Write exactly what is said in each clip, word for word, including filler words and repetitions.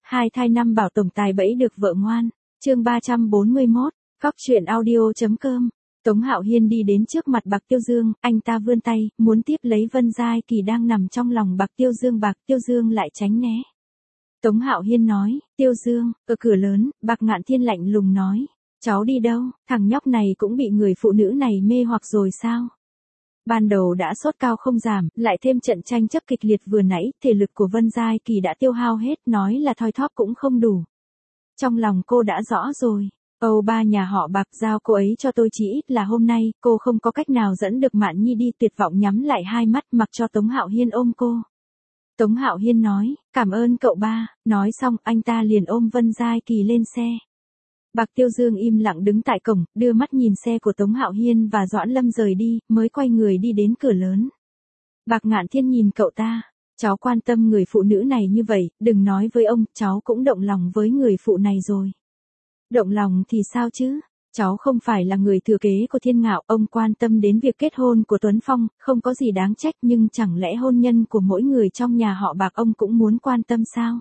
Hai thai năm bảo tổng tài bẫy được vợ ngoan. Chương ba trăm bốn mươi mốt, Cóc truyện audio.com. Tống Hạo Hiên đi đến trước mặt Bạc Tiêu Dương, anh ta vươn tay, muốn tiếp lấy Vân Giai Kỳ đang nằm trong lòng Bạc Tiêu Dương. Bạc Tiêu Dương lại tránh né. Tống Hạo Hiên nói, Tiêu Dương, ở cửa lớn, Bạc Ngạn Thiên lạnh lùng nói, cháu đi đâu, thằng nhóc này cũng bị người phụ nữ này mê hoặc rồi sao? Ban đầu đã sốt cao không giảm, lại thêm trận tranh chấp kịch liệt vừa nãy, thể lực của Vân Giai Kỳ đã tiêu hao hết, nói là thoi thóp cũng không đủ. Trong lòng cô đã rõ rồi, Âu ba nhà họ Bạc giao cô ấy cho tôi, chỉ ít là hôm nay, cô không có cách nào dẫn được Mạn Nhi đi. Tuyệt vọng nhắm lại hai mắt mặc cho Tống Hạo Hiên ôm cô. Tống Hạo Hiên nói, cảm ơn cậu ba, nói xong anh ta liền ôm Vân Giai Kỳ lên xe. Bạc Tiêu Dương im lặng đứng tại cổng, đưa mắt nhìn xe của Tống Hạo Hiên và Doãn Lâm rời đi, mới quay người đi đến cửa lớn. Bạc Ngạn Thiên nhìn cậu ta, cháu quan tâm người phụ nữ này như vậy, đừng nói với ông, cháu cũng động lòng với người phụ này rồi. Động lòng thì sao chứ? Cháu không phải là người thừa kế của Thiên Ngạo, ông quan tâm đến việc kết hôn của Tuấn Phong, không có gì đáng trách, nhưng chẳng lẽ hôn nhân của mỗi người trong nhà họ Bạc ông cũng muốn quan tâm sao?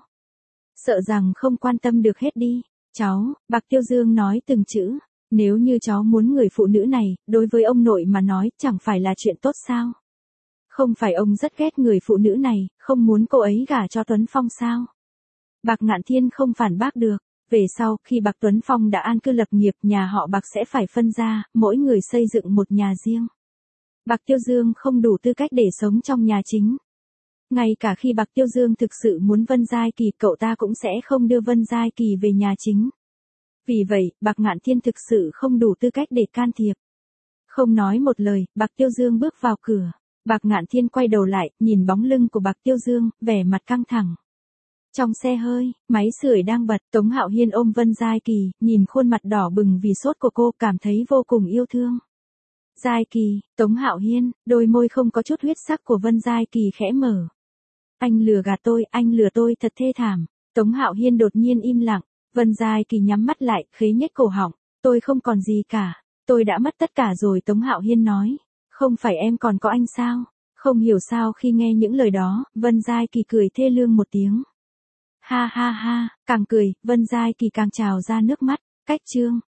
Sợ rằng không quan tâm được hết đi. Cháu, Bạc Tiêu Dương nói từng chữ, nếu như cháu muốn người phụ nữ này, đối với ông nội mà nói, chẳng phải là chuyện tốt sao? Không phải ông rất ghét người phụ nữ này, không muốn cô ấy gả cho Tuấn Phong sao? Bạc Ngạn Thiên không phản bác được. Về sau, khi Bạc Tuấn Phong đã an cư lập nghiệp, nhà họ Bạc sẽ phải phân ra, mỗi người xây dựng một nhà riêng. Bạc Tiêu Dương không đủ tư cách để sống trong nhà chính. Ngay cả khi Bạc Tiêu Dương thực sự muốn Vân Giai Kỳ, cậu ta cũng sẽ không đưa Vân Giai Kỳ về nhà chính. Vì vậy, Bạc Ngạn Thiên thực sự không đủ tư cách để can thiệp. Không nói một lời, Bạc Tiêu Dương bước vào cửa. Bạc Ngạn Thiên quay đầu lại, nhìn bóng lưng của Bạc Tiêu Dương, vẻ mặt căng thẳng. Trong xe hơi, máy sưởi đang bật, Tống Hạo Hiên ôm Vân Giai Kỳ, nhìn khuôn mặt đỏ bừng vì sốt của cô, cảm thấy vô cùng yêu thương. Giai Kỳ, Tống Hạo Hiên, đôi môi không có chút huyết sắc của Vân Giai Kỳ khẽ mở. Anh lừa gạt tôi, anh lừa tôi thật thê thảm. Tống Hạo Hiên đột nhiên im lặng, Vân Giai Kỳ nhắm mắt lại, khế nhếch cổ họng, tôi không còn gì cả, tôi đã mất tất cả rồi. Tống Hạo Hiên nói, không phải em còn có anh sao? Không hiểu sao khi nghe những lời đó, Vân Giai Kỳ cười thê lương một tiếng. Ha ha ha, càng cười, Vân Giai Kỳ càng trào ra nước mắt. Cách chương